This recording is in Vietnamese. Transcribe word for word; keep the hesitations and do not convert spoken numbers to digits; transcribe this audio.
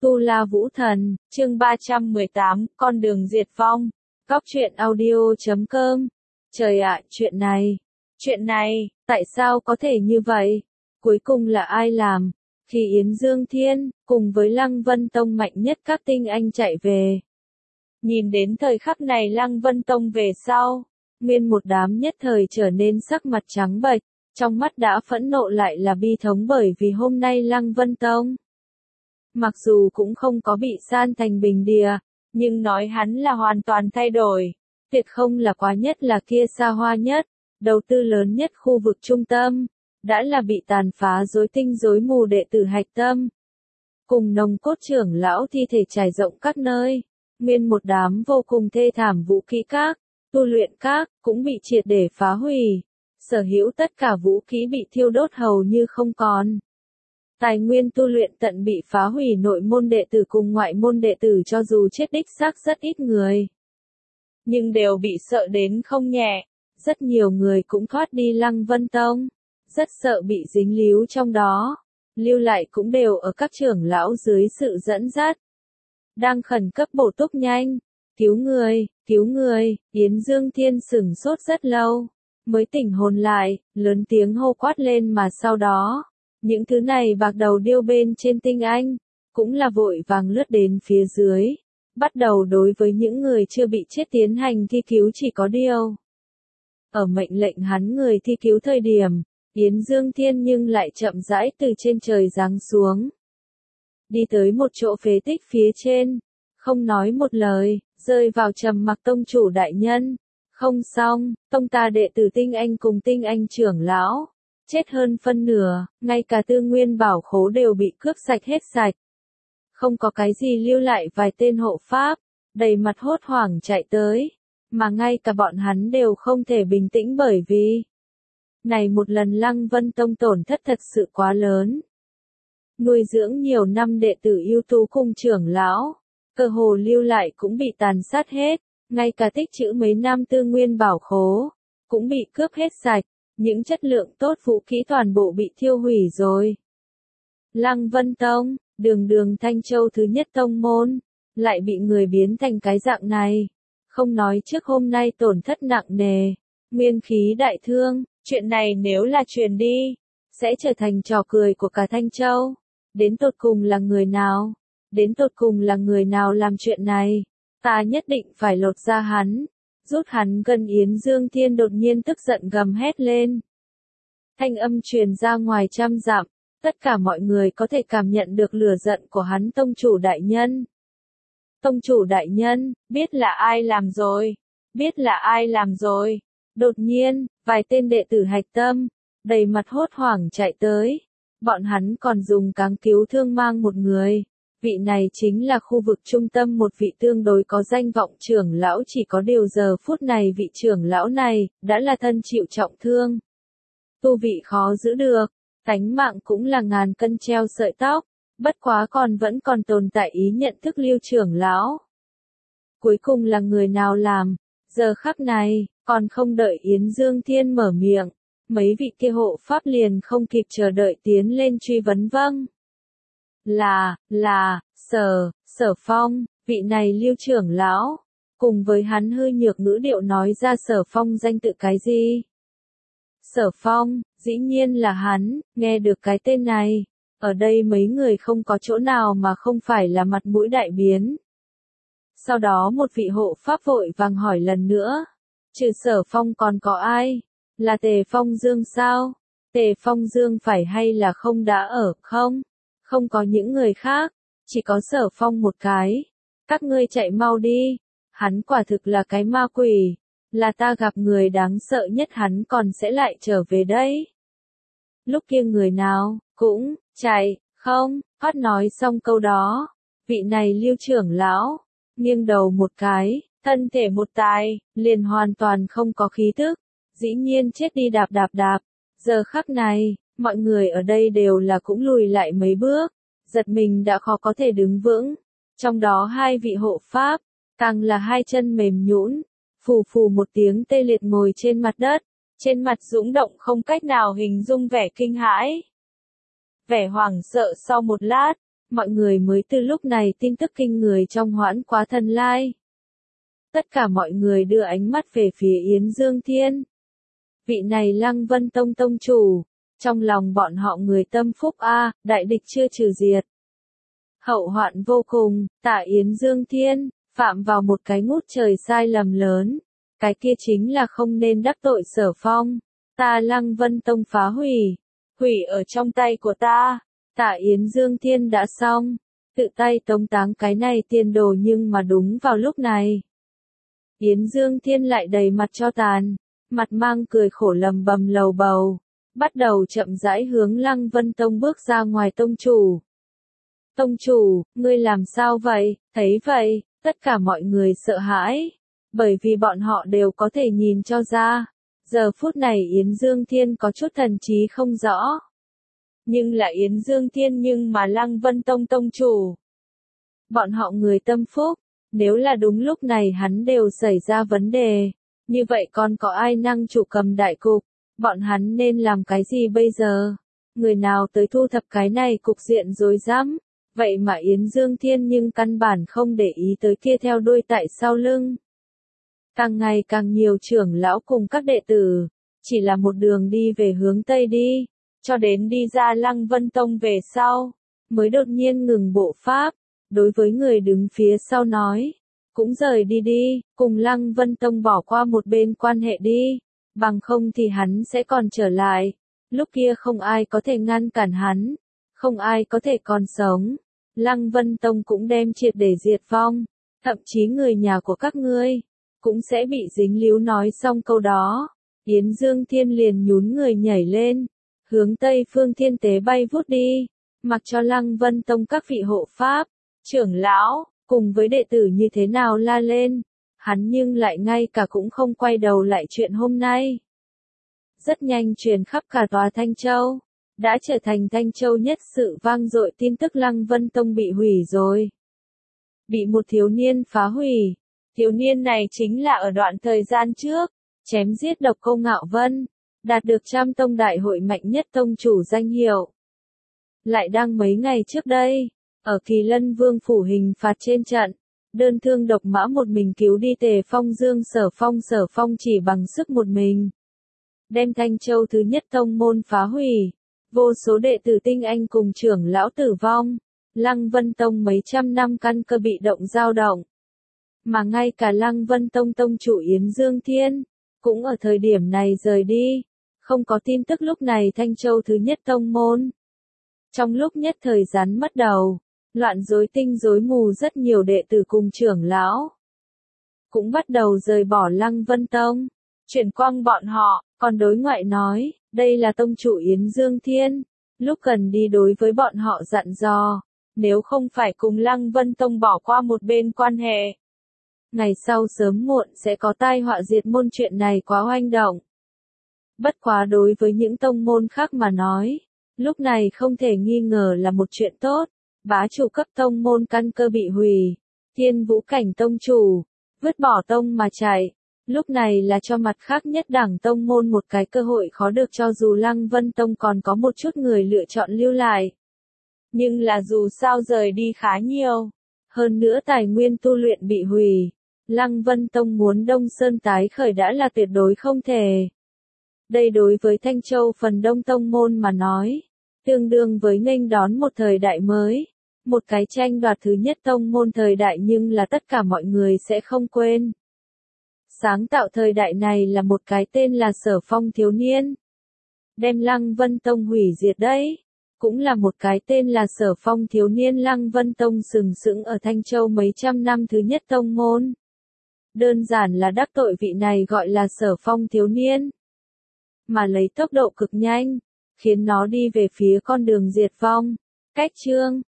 Tu La Vũ Thần, chương ba trăm mười tám, con đường diệt vong. Góc truyện audio chấm com. Trời ạ, chuyện này, chuyện này, tại sao có thể như vậy? Cuối cùng là ai làm? Khi Yến Dương Thiên, cùng với Lăng Vân Tông mạnh nhất các tinh anh chạy về. Nhìn đến thời khắc này Lăng Vân Tông về sau, nguyên một đám nhất thời trở nên sắc mặt trắng bệch, trong mắt đã phẫn nộ lại là bi thống bởi vì hôm nay Lăng Vân Tông. Mặc dù cũng không có bị san thành bình địa, nhưng nói hắn là hoàn toàn thay đổi, tuyệt không là quá nhất là kia xa hoa nhất, đầu tư lớn nhất khu vực trung tâm, đã là bị tàn phá rối tinh rối mù đệ tử hạch tâm. Cùng nồng cốt trưởng lão thi thể trải rộng các nơi, nguyên một đám vô cùng thê thảm vũ khí các, tu luyện các, cũng bị triệt để phá hủy, sở hữu tất cả vũ khí bị thiêu đốt hầu như không còn. Tài nguyên tu luyện tận bị phá hủy, nội môn đệ tử cùng ngoại môn đệ tử cho dù chết đích xác rất ít người, nhưng đều bị sợ đến không nhẹ, rất nhiều người cũng thoát đi Lăng Vân Tông, rất sợ bị dính líu trong đó, lưu lại cũng đều ở các trưởng lão dưới sự dẫn dắt. Đang khẩn cấp bổ túc nhanh, cứu người, cứu người, Yến Dương Thiên sửng sốt rất lâu, mới tỉnh hồn lại, lớn tiếng hô quát lên mà sau đó. Những thứ này bạc đầu điêu bên trên tinh anh, cũng là vội vàng lướt đến phía dưới, bắt đầu đối với những người chưa bị chết tiến hành thi cứu chỉ có điều. Ở mệnh lệnh hắn người thi cứu thời điểm, Yến Dương Thiên nhưng lại chậm rãi từ trên trời giáng xuống. Đi tới một chỗ phế tích phía trên, không nói một lời, rơi vào trầm mặc tông chủ đại nhân. Không xong, tông ta đệ tử tinh anh cùng tinh anh trưởng lão. Chết hơn phân nửa, ngay cả tư nguyên bảo khố đều bị cướp sạch hết sạch. Không có cái gì lưu lại, vài tên hộ pháp, đầy mặt hốt hoảng chạy tới, mà ngay cả bọn hắn đều không thể bình tĩnh bởi vì này một lần Lăng Vân Tông tổn thất thật sự quá lớn. Nuôi dưỡng nhiều năm đệ tử ưu tú cùng trưởng lão, cơ hồ lưu lại cũng bị tàn sát hết, ngay cả tích trữ mấy năm tư nguyên bảo khố, cũng bị cướp hết sạch. Những chất lượng tốt vũ khí toàn bộ bị thiêu hủy rồi. Lăng Vân Tông, đường đường Thanh Châu thứ nhất tông môn, lại bị người biến thành cái dạng này. Không nói trước hôm nay tổn thất nặng nề, nguyên khí đại thương, chuyện này nếu là truyền đi, sẽ trở thành trò cười của cả Thanh Châu. Đến tột cùng là người nào? Đến tột cùng là người nào làm chuyện này? Ta nhất định phải lột ra hắn. Rút hắn gần Yến Dương Thiên đột nhiên tức giận gầm hét lên. Thanh âm truyền ra ngoài trăm dặm, tất cả mọi người có thể cảm nhận được lửa giận của hắn. Tông chủ đại nhân. Tông chủ đại nhân, biết là ai làm rồi, biết là ai làm rồi. Đột nhiên, vài tên đệ tử hạch tâm, đầy mặt hốt hoảng chạy tới. Bọn hắn còn dùng cáng cứu thương mang một người. Vị này chính là khu vực trung tâm một vị tương đối có danh vọng trưởng lão, chỉ có điều giờ phút này vị trưởng lão này, đã là thân chịu trọng thương. Tu vị khó giữ được, tánh mạng cũng là ngàn cân treo sợi tóc, bất quá còn vẫn còn tồn tại ý nhận thức Lưu trưởng lão. Cuối cùng là người nào làm, giờ khắc này, còn không đợi Yến Dương Thiên mở miệng, mấy vị kia hộ pháp liền không kịp chờ đợi tiến lên truy vấn. Vâng. Là, là, sở, sở phong, vị này Lưu trưởng lão, cùng với hắn hư nhược ngữ điệu nói ra sở phong danh tự cái gì? Sở phong, dĩ nhiên là hắn, nghe được cái tên này, ở đây mấy người không có chỗ nào mà không phải là mặt mũi đại biến. Sau đó một vị hộ pháp vội vàng hỏi lần nữa, trừ sở phong còn có ai? Là Tề Phong Dương sao? Tề Phong Dương phải hay là không đã ở, không? Không có những người khác, chỉ có sở phong một cái. Các ngươi chạy mau đi, hắn quả thực là cái ma quỷ, là ta gặp người đáng sợ nhất, hắn còn sẽ lại trở về đấy. Lúc kia người nào, cũng, chạy, không, phát nói xong câu đó, vị này Lưu trưởng lão, nghiêng đầu một cái, thân thể một tài, liền hoàn toàn không có khí tức, dĩ nhiên chết đi đạp đạp đạp, giờ khắc này. Mọi người ở đây đều là cũng lùi lại mấy bước, giật mình đã khó có thể đứng vững. Trong đó hai vị hộ pháp, càng là hai chân mềm nhũn, phù phù một tiếng tê liệt ngồi trên mặt đất, trên mặt dũng động không cách nào hình dung vẻ kinh hãi. Vẻ hoảng sợ sau một lát, mọi người mới từ lúc này tin tức kinh người trong Hoãn Quá Thần Lai. Tất cả mọi người đưa ánh mắt về phía Yến Dương Thiên. Vị này Lăng Vân Tông tông chủ, trong lòng bọn họ người tâm phúc a, đại địch chưa trừ diệt. Hậu hoạn vô cùng, Tạ Yến Dương Thiên, phạm vào một cái ngút trời sai lầm lớn. Cái kia chính là không nên đắc tội Sở Phong. Ta Lăng Vân Tông phá hủy, hủy ở trong tay của ta. Tạ Yến Dương Thiên đã xong, tự tay tống táng cái này tiền đồ, nhưng mà đúng vào lúc này. Yến Dương Thiên lại đầy mặt cho tàn, mặt mang cười khổ lầm bầm lầu bầu, bắt đầu chậm rãi hướng Lăng Vân Tông bước ra ngoài. Tông chủ, tông chủ, ngươi làm sao vậy? Thấy vậy, tất cả mọi người sợ hãi, bởi vì bọn họ đều có thể nhìn cho ra, giờ phút này Yến Dương Thiên có chút thần trí không rõ. Nhưng là Yến Dương Thiên nhưng mà Lăng Vân Tông tông chủ. Bọn họ người tâm phúc, nếu là đúng lúc này hắn đều xảy ra vấn đề, như vậy còn có ai năng chủ cầm đại cục, bọn hắn nên làm cái gì bây giờ? Người nào tới thu thập cái này cục diện rối rắm? Vậy mà Yến Dương Thiên nhưng căn bản không để ý tới kia theo đuôi tại sau lưng. Càng ngày càng nhiều trưởng lão cùng các đệ tử, chỉ là một đường đi về hướng Tây đi, cho đến đi ra Lăng Vân Tông về sau, mới đột nhiên ngừng bộ pháp, đối với người đứng phía sau nói, cũng rời đi đi, cùng Lăng Vân Tông bỏ qua một bên quan hệ đi, bằng không thì hắn sẽ còn trở lại, lúc kia không ai có thể ngăn cản hắn, không ai có thể còn sống, Lăng Vân Tông cũng đem triệt để diệt vong, thậm chí người nhà của các ngươi cũng sẽ bị dính líu. Nói xong câu đó, Yến Dương Thiên liền nhún người nhảy lên, hướng Tây Phương Thiên Tế bay vút đi, mặc cho Lăng Vân Tông các vị hộ pháp, trưởng lão, cùng với đệ tử như thế nào la lên, hắn nhưng lại ngay cả cũng không quay đầu lại. Chuyện hôm nay rất nhanh truyền khắp cả tòa Thanh Châu, đã trở thành Thanh Châu nhất sự vang dội tin tức Lăng Vân Tông bị hủy rồi. Bị một thiếu niên phá hủy. Thiếu niên này chính là ở đoạn thời gian trước, chém giết Độc Cô Ngạo Vân, đạt được trăm tông đại hội mạnh nhất tông chủ danh hiệu. Lại đang mấy ngày trước đây, ở Kỳ Lân Vương phủ hình phạt trên trận, đơn thương độc mã một mình cứu đi Tề Phong Dương Sở Phong. Sở Phong chỉ bằng sức một mình, đem Thanh Châu thứ nhất tông môn phá hủy, vô số đệ tử tinh anh cùng trưởng lão tử vong, Lăng Vân Tông mấy trăm năm căn cơ bị động dao động. Mà ngay cả Lăng Vân Tông tông chủ Yến Dương Thiên, cũng ở thời điểm này rời đi, không có tin tức. Lúc này Thanh Châu thứ nhất tông môn, trong lúc nhất thời rắn mất đầu, loạn rối tinh rối mù, rất nhiều đệ tử cùng trưởng lão cũng bắt đầu rời bỏ Lăng Vân Tông, chuyển quang bọn họ, còn đối ngoại nói, đây là tông chủ Yến Dương Thiên, lúc cần đi đối với bọn họ dặn dò, nếu không phải cùng Lăng Vân Tông bỏ qua một bên quan hệ, ngày sau sớm muộn sẽ có tai họa diệt môn. Chuyện này quá hoành động. Bất quá đối với những tông môn khác mà nói, lúc này không thể nghi ngờ là một chuyện tốt. Bá chủ cấp tông môn căn cơ bị hủy, Thiên Vũ cảnh tông chủ vứt bỏ tông mà chạy, lúc này là cho mặt khác nhất đẳng tông môn một cái cơ hội khó được. Cho dù Lăng Vân Tông còn có một chút người lựa chọn lưu lại, nhưng là dù sao rời đi khá nhiều, hơn nữa tài nguyên tu luyện bị hủy, Lăng Vân Tông muốn Đông Sơn tái khởi đã là tuyệt đối không thể. Đây đối với Thanh Châu phần đông tông môn mà nói, tương đương với nghênh đón một thời đại mới, một cái tranh đoạt thứ nhất tông môn thời đại, nhưng là tất cả mọi người sẽ không quên. Sáng tạo thời đại này là một cái tên là Sở Phong thiếu niên, đem Lăng Vân Tông hủy diệt đấy, cũng là một cái tên là Sở Phong thiếu niên. Lăng Vân Tông sừng sững ở Thanh Châu mấy trăm năm thứ nhất tông môn, đơn giản là đắc tội vị này gọi là Sở Phong thiếu niên, mà lấy tốc độ cực nhanh, khiến nó đi về phía con đường diệt vong. Cách chương